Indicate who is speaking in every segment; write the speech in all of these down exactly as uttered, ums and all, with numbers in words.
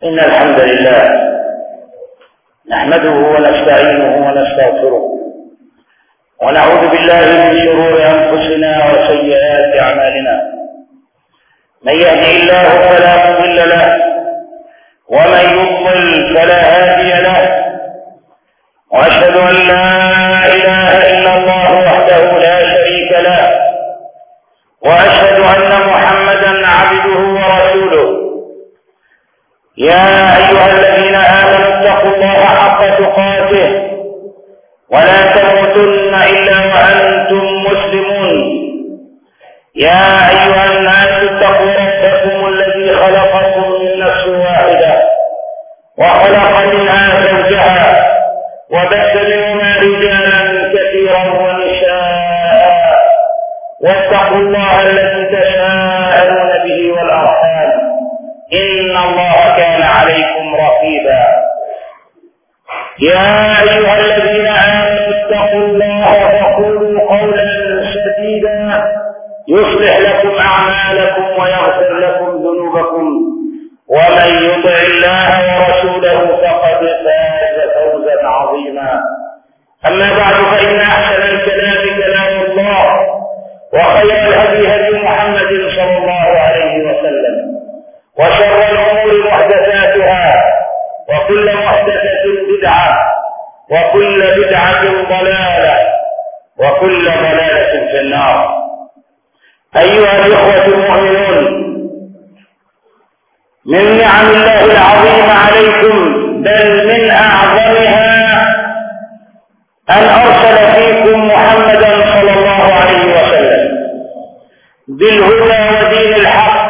Speaker 1: إن الحمد لله نحمده ونستعينه ونستغفره ونعوذ بالله من شرور أنفسنا وسيئات أعمالنا. من يهدي الله فلا مضل له ومن يضلل فلا هادي له، وأشهد أن لا إله إلا الله وحده لا شريك له، وأشهد أن محمدا عبده ورسوله. يا أيها الذين آمنوا اتقوا الله حق تقاته ولا تموتن إلا وأنتم مسلمون. يا أيها الناس اتقوا ربكم الذي خلقكم من نفس واحدة وخلق منها زوجها وبث منهما رجالا كثيرا ونساء، واتقوا الله الذي تساءلون به والأرحام إن الله كان عليكم رقيبا. يا أيها الذين آمنوا اتقوا الله وقولوا قولا سديدا يصلح لكم أعمالكم ويغفر لكم ذنوبكم، ومن يطع الله ورسوله فقد فاز فوزا عظيما. أما بعد، فإن أحسن الكلام كلام الله، وخير الهدي هدي محمد صلى الله عليه وسلم، وشر الأمور محدثاتها، وكل محدثة بدعة، وكل بدعة ضلالة، وكل ضلالة في النار. أيها الإخوة المؤمنون، من نعم الله العظيم عليكم بل من أعظمها أن أرسل فيكم محمدا صلى الله عليه وسلم بالهدى ودين الحق،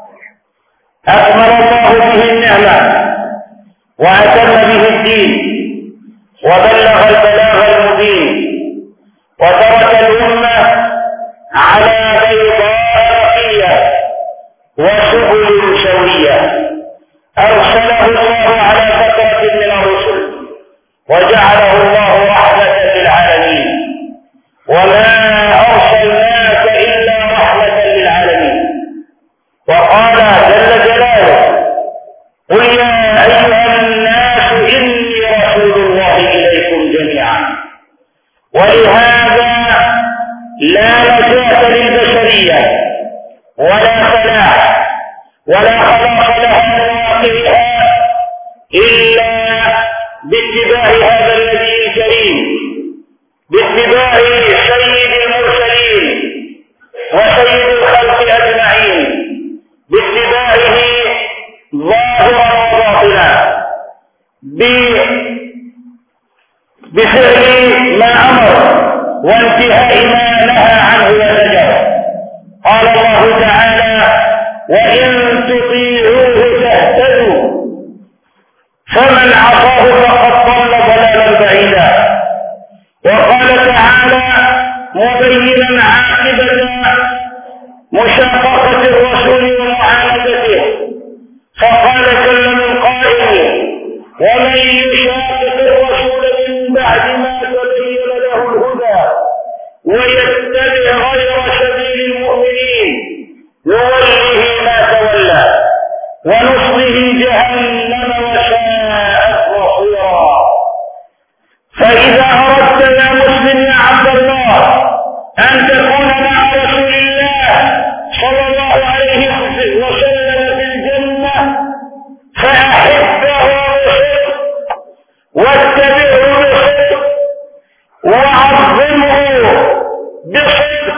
Speaker 1: أكمل الله به النعمة وأتم به الدين وبلغ البلاغ المبين، وترك الأمة على بيضاء نقية وسبل سوية. أرسله الله على فترة من الرسل وجعله الله رحمة للعالمين، وما أرسلناك إلا رحمة للعالمين. وقال جل جلاله: قل يا أيها الناس إني رسول الله إليكم جميعا. ولهذا لا نجاة للبشرية ولا فلاح ولا خلاص لها من واقعها إلا باتباع هذا النبي الكريم، باتباع سيد المرسلين وسيد الخلق أجمعين، باتباعه ظاهرا وباطنا، بفعل ما أمر وانتهاء ما نهى عنه وزجر. قال الله تعالى: وإن تطيعوه تهتدوا، فمن عصاه فقد ضل ضلالا بعيدا. وقال تعالى مبينا عاقبة مشاققة الرسول ومعاندته، فقال جل من قائل: ومن يشاقق الرسول من بعد ما تبين له الهدى ويتبع غير سبيل المؤمنين نوله ما تولى ونصله جهنم وساءت مصيرا. فإذا أردت يا مسلم يا عبد الله أن تكون مع رسول الله صلى الله عليه وسلم في الجنة فأحبه بصدق واتبعه بصدق وعظمه بصدق،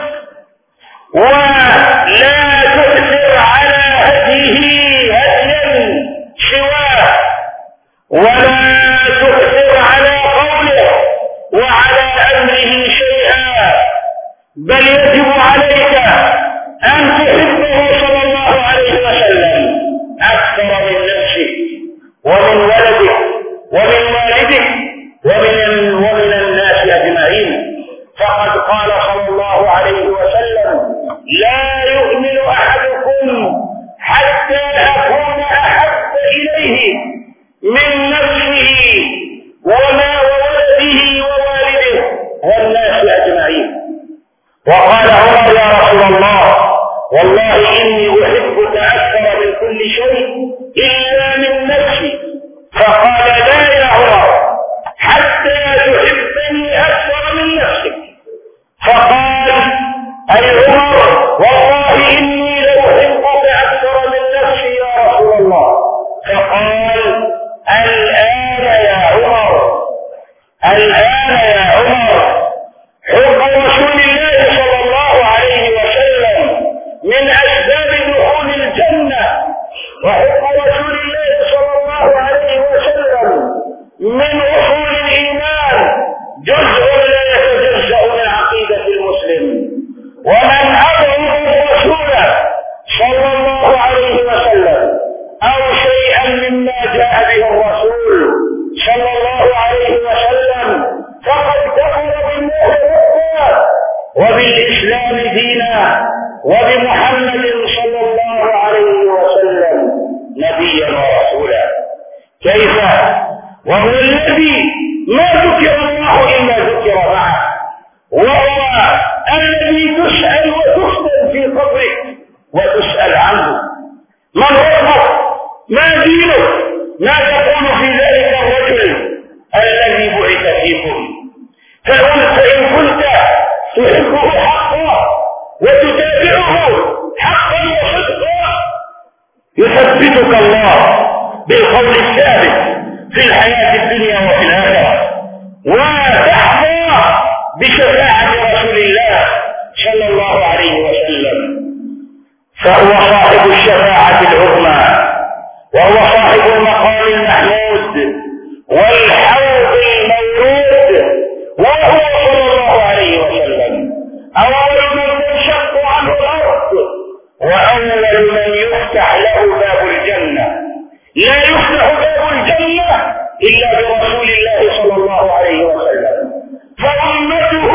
Speaker 1: ولا تؤثر على هديه هديا سواه، ولا تؤثر على قوله وعلى أمره شيئا، بل يجب عليك أن تحبه صلى الله عليه وسلم أكثر من نفسك ومن ولدك ومن والدك ومن ومن الناس أجمعين. فقد قال صلى الله عليه وسلم: لا يؤمن أحدكم حتى أكون أحب إليه من نفسه وما وولده ووالده والناس أجمعين. وقال عمر: يا رسول الله، والله إني أحبك أكثر من كل شيء إلا من نفسي وبالإسلام دينا وبمحمد صلى الله عليه وسلم نبيا ورسولا. كيف وهو الذي ما ذكر الله إلا ذكر معه، وهو الذي تسأل وتسأل في قبرك وتسأل عنه. من ربك؟ ما دينك؟ ما تقول في ذلك الرجل الذي بعث فيكم؟ فإن كنت تحبه حقا وتتابعه حقا وصدقا يثبتك الله بالقول الثابت في الحياة الدنيا وفي الآخرة، وتحظى بشفاعة رسول الله صلى الله عليه وسلم، فهو صاحب الشفاعة العظمى، وهو صاحب المقام المحمود والحوض المورود، وهو صلى الله عليه وسلم أول من تنشق عنه الأرض وأول من يفتح له باب الجنة. لا يفتح باب الجنة إلا برسول الله صلى الله عليه وسلم، فأمته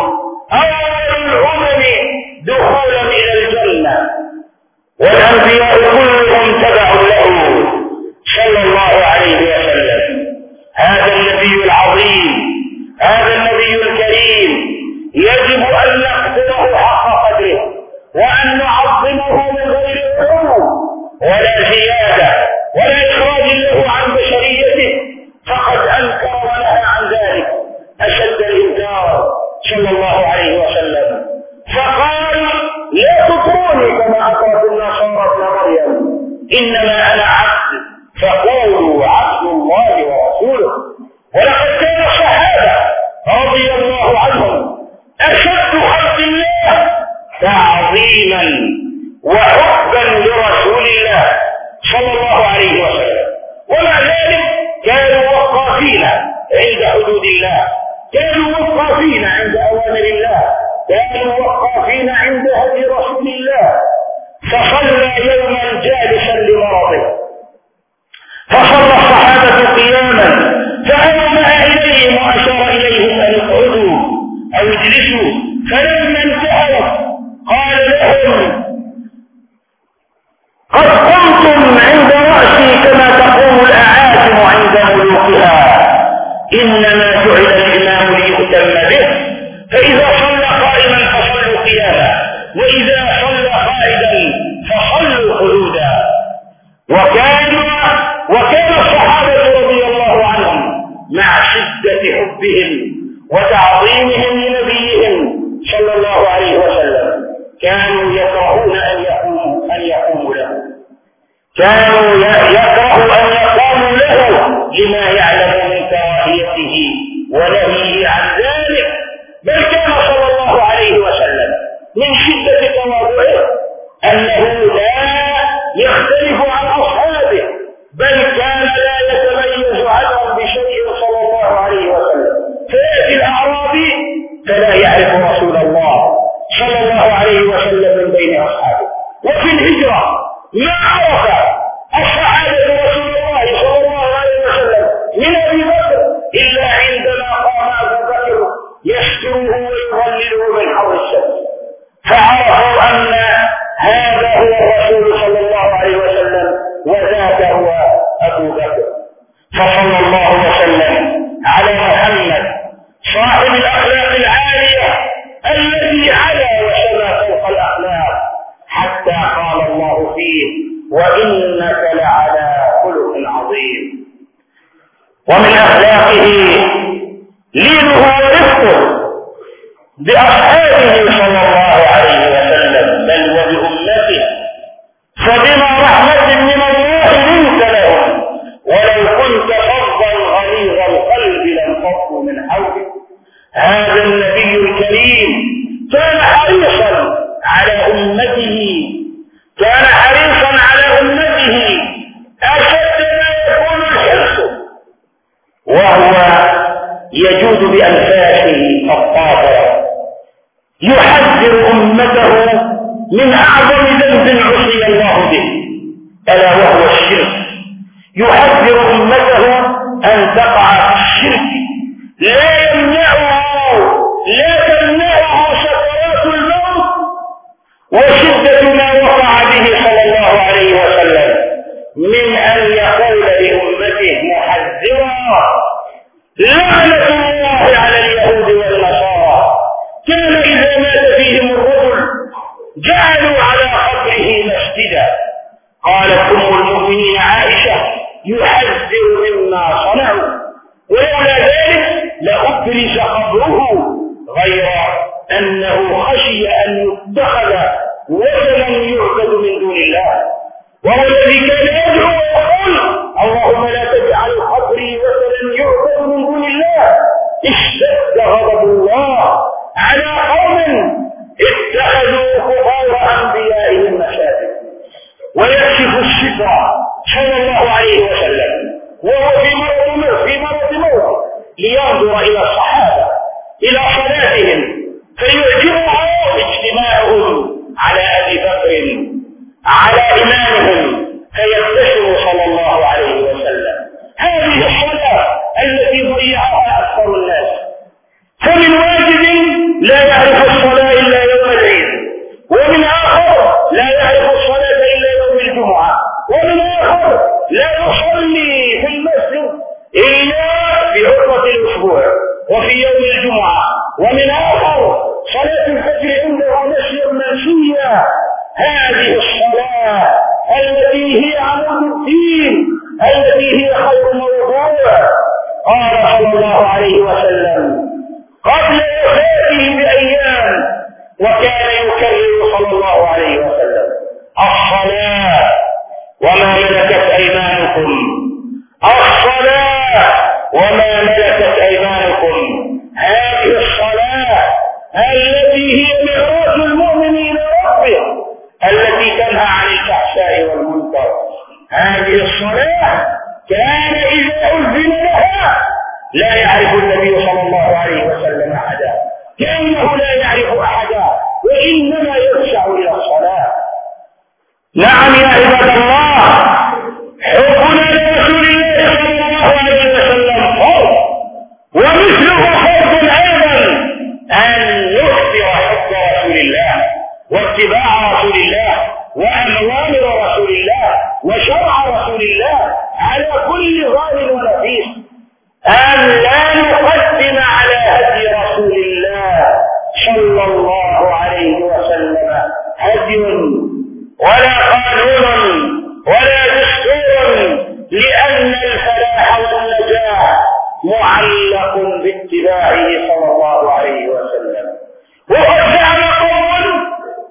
Speaker 1: أول الأمم دخولا إلى الجنة، والأنبياء كلهم تبع له صلى الله عليه وسلم. هذا النبي العظيم، هذا النبي الكريم يجب أن نقدره حق قدره وأن نعظمه من غير علو ولا زيادة ولا إخراج له عن بشريته، فقد أنكر ونهى عن ذلك أشد الإنكار صلى الله عليه وسلم، فقال لا تطروني كما أطرت النصارى ابن مريم، إنما أنا عبد فقولوا عبد الله ورسوله. ولقد كان الصحابة رضي الله عنهم أشد خلق الله تعظيما وحبا لرسول الله صلى الله عليه وسلم، ومع ذلك كانوا وقافين عند حدود الله، كانوا وقافين عند أوامر الله، كانوا وقافين عند هدي رسول الله. فصلى يوما جالسا لمرضه، فصلى الصحابة قياما، فأومأ إليهم وأشار إليهم أن اقعدوا أو اجلسوا، فلما انتهوا قال لهم قد قمتم عند رأسي كما تقوم الأعاجم عند ملوكها، إنما جعل الإمام ليؤتم به، فإذا صلى قائما فصلوا قياما، وإذا صلى قائدا فصلوا قعودا. وكان وكان الصحابة رضي الله عنهم مع شدة حبهم وتعظيمهم لنبيهم صلى الله عليه وسلم كانوا يكرهون أن يقوموا أن يقوموا له، كانوا يكرهوا أن يقوموا له لما يعلم من كراهيته ونهيه عن ذلك، بل كان صلى الله عليه وسلم من شدة تواضعه أنه لا يختلف عن أصحابه، بل كان لا يتميز عنهم بشيء صلى الله عليه وسلم. فيأتي الأعرابي فلا يعرف رسول الله صلى الله عليه وسلم من بين أصحابه. وفي الهجرة ما عرف الصحابة رسول الله صلى الله عليه وسلم من أبي بكر إلا عندما قام أبو بكر يستره ويظلله من حر الشمس، فعرفوا أن هذا هو الرسول صلى الله عليه وسلم وذاك هو أبو بكر. فصلى الله وسلم على محمد صاحب الأخلاق العالية الذي علا وسما فوق الأخلاق، حتى قال الله فيه وإنك لعلى خلق عظيم. ومن أخلاقه لينه ورفقه بأصحابه صلى الله عليه وسلم بل وبأمته، فبما رحمة من الله لنت لهم ولو كنت فظا غليظ القلب لانفضوا من حولك. هذا النبي الكريم كان حريصا على أمته، كان حريصا على أمته أشد ما يكون الحرص، وهو يجود بأنفاسه الطاهرة يحذر أمته من أعظم ذنب عصي الله به ألا وهو الشرك، يحذر أمته أن تقع في الشرك، لا يمنعه لا تمنعه سكرات وشدة ما وقع به صلى الله عليه وسلم من أن يقول لأمته محذرا: لعنة الله على اليهود والنصارى، كان إذا مات فيهم الرجل جعلوا على قبره مسجدا. قالت أم المؤمنين عائشة: يحذر مما صنعوا، ولولا ذلك لأبرز قبره، غير أنه خشي أن يتخذ وثنا يعبد من دون الله، وهو الذي كان يدعو ويقول: اللهم لا تجعل قبري وثنا يعبد من دون الله. اشتد غضب الله على قوم اتخذوا قبور أنبيائهم مساجد. ويكشف الستر صلى الله عليه وسلم وهو في مرض موت في مرض موت لينظر إلى الصحابة إلى صلاتهم، فيعجبه اجتماعهم على أبي بكر على إمامهم، فيبتسم صلى الله عليه وسلم. هذه الصلاة التي ضيعها أكثر الناس، فمن واجب لا يعرف الصلاة إلا يوم العيد، ومن آخر لا يعرف الصلاة إلا يوم الجمعة، ومن آخر لا يصلي في المسجد إلا في عطلة الأسبوع وفي يوم الجمعة، ومن آخر صلاة الفجر عنده نشر منسية. هذه الصلاة التي هي عمود الدين، التي هي خير موضوع. قال صلى الله عليه وسلم قبل وفاته بأيام، وكان يكرر صلى الله عليه وسلم: الصلاة وما ملكت أيمانكم، الصلاة وما ملكت أيمانكم. هذه الصلاة التي هي معراج المؤمن إلى ربه، التي تنهى عن الفحشاء والمنكر. هذه الصلاة كان إذا أذن لها لا يعرف النبي صلى الله عليه وسلم أحدا، كأنه لا يعرف أحدا، وإنما يخشع إلى الصلاة. نعم يا عباد الله، حبنا لرسول الله صلى الله عليه وسلم فرض، ومثله فرض أيضا أن نؤثر حب رسول الله واتباع رسول الله وأوامر رسول الله وشرع رسول الله على كل ظاهر ونفيس، أن لا نقدم على هدي رسول الله صلى الله عليه وسلم هدي ولا قانون ولا دستور، لأن الفلاح والنجاح معلق باتباعه صلى الله عليه وسلم. وقد زعم قوم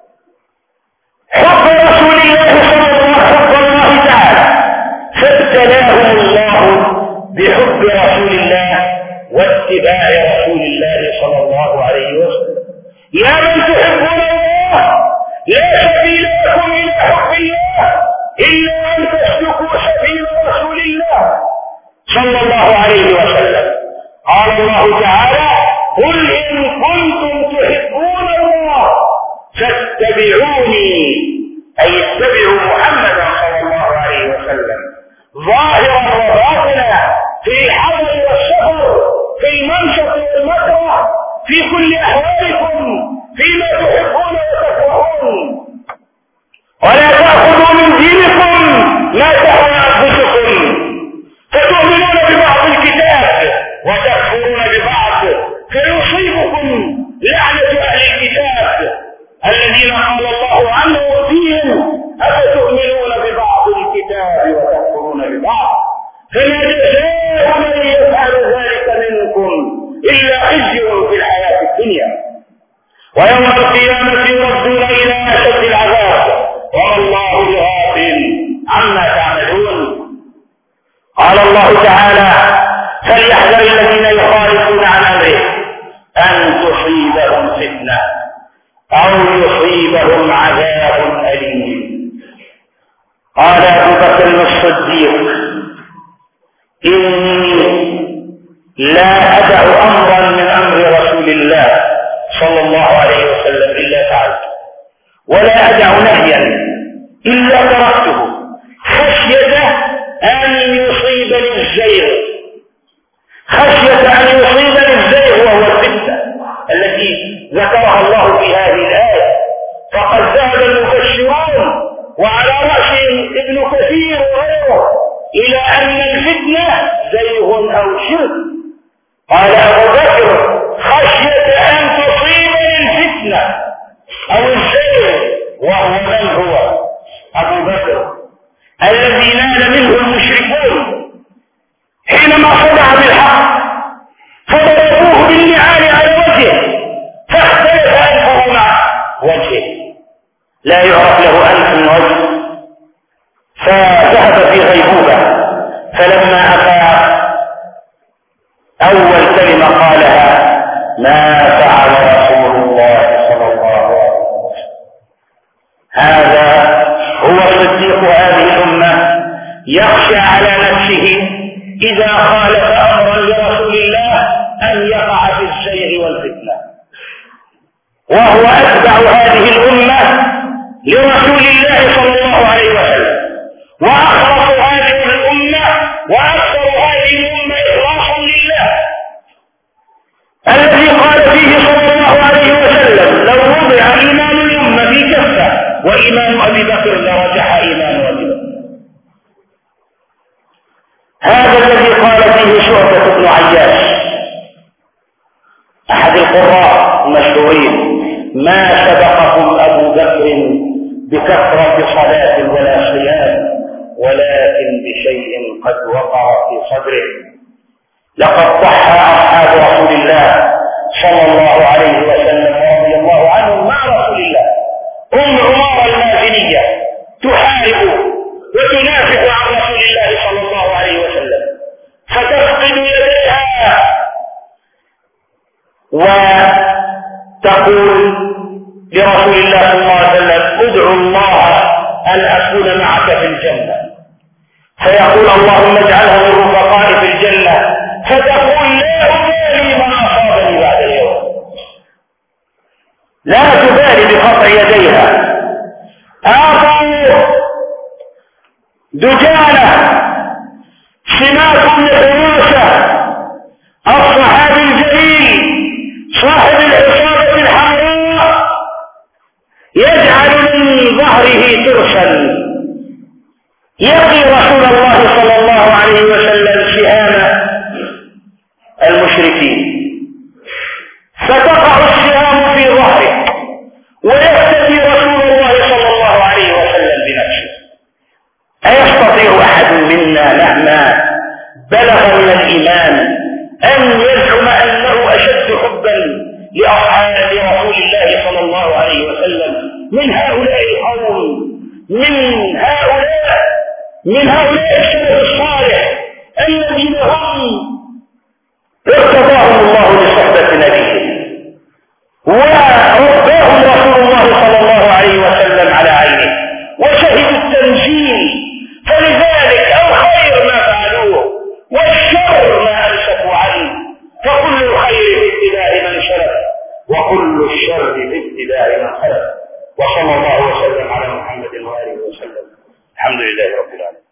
Speaker 1: حب رسول الله صلى الله تعالى، فابتلاهم الله بحب رسول الله واتباع رسول الله صلى الله عليه وسلم. يا من تحبون الله، لا سبيل لكم إلى حب الله إلا أن تسلكوا سبيل رسول الله صلى الله عليه وسلم. قال الله تعالى: قل إن كنتم تحبون الله فاتبعوني، أي اتبعوا محمدا صلى الله عليه وسلم، ظاهرا وباطنا، في الحضر والسفر، في المنشط والمكره، في كل أحوالكم، فيما تحبون وتكرهون. ولا تأخذوا من دينكم ما تهوى أنفسكم، فتؤمنون ببعض الكتاب وتكفرون ببعض، فيصيبكم لعنة أهل الكتاب الذين قال الله عنه فيهم: أفتؤمنون ببعض الكتاب وتكفرون ببعض، فما جزاء من يفعل ذلك منكم إلا خزي في الحياة الدنيا، ويوم القيامة يردون إلى أشد العذاب، وما الله بغافل عما تعملون. قال الله تعالى: فليحذر الذين يخالفون عن أمره أن تصيبهم فتنة أو يصيبهم عذاب أليم. قال أبو بكر الصديق: إني لا أدع أمرا من أمر رسول الله صلى الله عليه وسلم إلا فعلت، ولا أدع نهيا إلا تركته، خشية أن يصيبني الزيغ، خشية أن يصيبني الزيغ وهو الفتنة التي ذكرها الله في هذه الآية. فقد ذهب ابن كثير وغيره إلى أن الفتنة زيغ أو شرك. قال أبو بكر خشية أن تصيبني الفتنة أو الزيغ، وهو من هو؟ أبو بكر الذي نال منه المشركون حينما صدع بالحق فضربوه بالنعال على وجهه فاختلف أنفه مع وجهه، لا يعرف له أنف من وجه، فذهب في غيبوبة. فلما أفاق أول كلمة قالها: ما فعل رسول الله صلى الله عليه وسلم. هذا هو صديق هذه الأمة، يخشى على نفسه إذا خالف أمرا لرسول الله أن يقع في الزيغ والفتنة، وهو أتبع هذه الأمة لرسول الله صلى الله عليه وسلم، وأخلص هذه الأمة وأكثر هذه الأمة إخلاصا لله، الذي قال فيه صلى الله عليه وسلم: لو وضع إيمان الأمة في كفة وإيمان أبي بكر لرجح إيمان أبي بكر. هذا الذي قال فيه شعبة بن عياش أحد القراء المشهورين: ما سبقكم أبو بكر بكثرة صلاة ولا صيام، ولكن بشيء قد وقع في صدره. لقد ضحى أصحاب رسول الله صلى الله عليه وسلم ورضي الله عنهم مع رسول الله. أم عمارة المازنية تحارب وتنافق عن رسول الله صلى الله عليه وسلم، فتفقد يديها وتقول لرسول الله صلى الله عليه وسلم: ادعو الله أن أكون معك في الجنة. فيقول: اللهم اجعلها من رفقائي في الجنة. فتقول: لا أبالي ما أصابني بعد اليوم. لا تبالي بقطع يديها. آخر دجانة سماك الحروسة الصحابي الجليل صاحب العصابة الحمراء يجعل من ظهره ترسا يقي رسول الله صلى الله عليه وسلم سهام المشركين، فتقع السهام في ظهره ويفتدي رسول الله صلى الله عليه وسلم بنفسه. أيستطيع أحد منا مهما بلغ من الإيمان أن يزعم أنه أشد حبا لأصحاب رسول الله صلى الله عليه وسلم من هؤلاء القوم، من هؤلاء من هؤلاء السلف الصالح الذين هم ارتضاهم الله لصحبة نبيه ورباهم رسول الله صلى الله عليه وسلم على عينه وشهدوا التنزيل. فلذلك الخير ما فعلوه والشر ما أمسكوا عنه، فكل الخير في اتباع من شرف وكل الشر في اتباع من خلف. وصلى الله وسلم على محمد وآله وسلم. الحمد لله رب العالمين.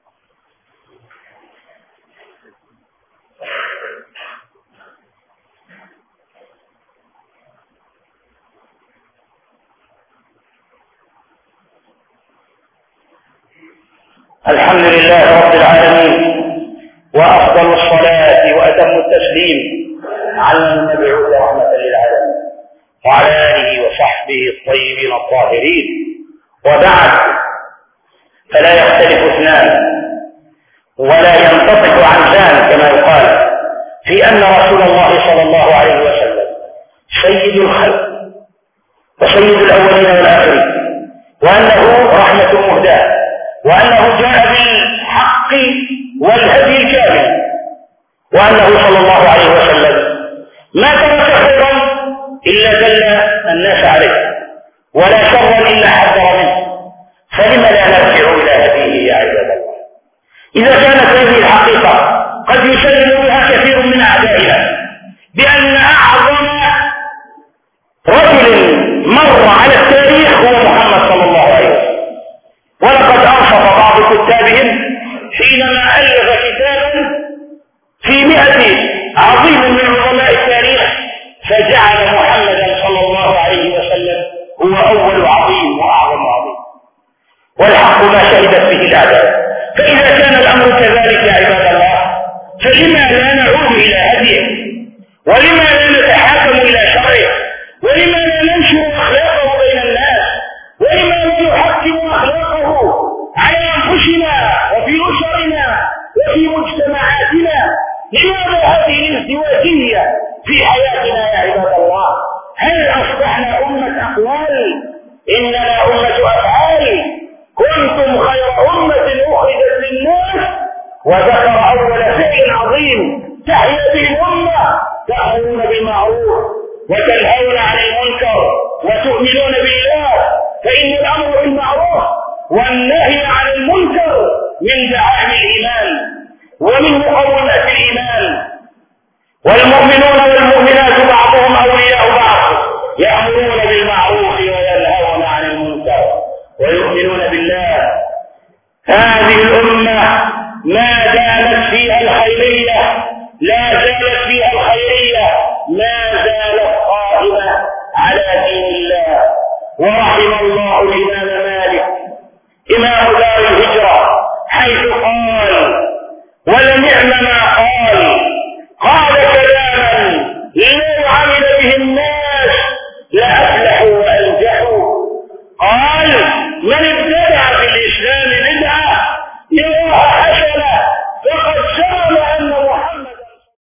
Speaker 1: الحمد لله رب العالمين، وأفضل الصلاة وأتم التسليم على المبعوث رحمة للعالمين وعلى آله وصحبه الطيبين الطاهرين. وبعد، فلا يختلف اثنان ولا ينطبق عنزان كما يقال في أن رسول الله صلى الله عليه وسلم سيد الخلق وسيد الأولين والآخرين، وأنه رحمة مهداة، وأنه جاء بالحق والهدي الكامل، وأنه صلى الله عليه وسلم ما ترك خيرا إلا دل الناس عليه ولا شرا إلا حذر منه. فلم لا نرجع إلى هديه يا عباد الله؟ إذا كانت هذه الحقيقة قد يسلم بها كثير من أعدائنا بأن أعظم رجل مر على التاريخ هو محمد صلى الله عليه وسلم، ولقد أنصف بعض كتابهم حينما ألف كتابا في مئة عظيم من علماء التاريخ فجعل محمدا صلى الله عليه وسلم هو أول عظيم وأعظم عظيم. والحق ما شهدت به الأعداء. فإذا كان الأمر كذلك يا عباد الله، فلما لا نعود إلى هديه، ولما لا نتحاكم إلى شرعه، ولما لا ننشر أخلاقه بين الناس، ولما لا نحكم أخلاقه على أنفسنا وفي أسرنا وفي مجتمعاتنا؟ لماذا هذه الازدواجية في حياتنا يا عباد الله؟ هل أصبحنا أمة أقوال؟ إننا أمة أفعال. كنتم خير أمة أخرجت للناس، وذكر أول فعل عظيم تحيا به الأمة: تأمرون بالمعروف وتنهون عن المنكر وتؤمنون بالله. فإن الأمر بالمعروف والنهي عن المنكر من دعائم الإيمان ومن مقومات الإيمان. والمؤمنون والمؤمنات بعضهم أولياء بعض، يأمرون بالمعروف وينهون عن المنكر ويؤمنون بالله. هذه الأمة ما زالت فيها الخيرية، لا زالت فيها الخيرية، ما زالت قائمة على دين الله. ورحم الله الإمام مالك إمام دار الهجرة حيث قال: ولنعم ما قال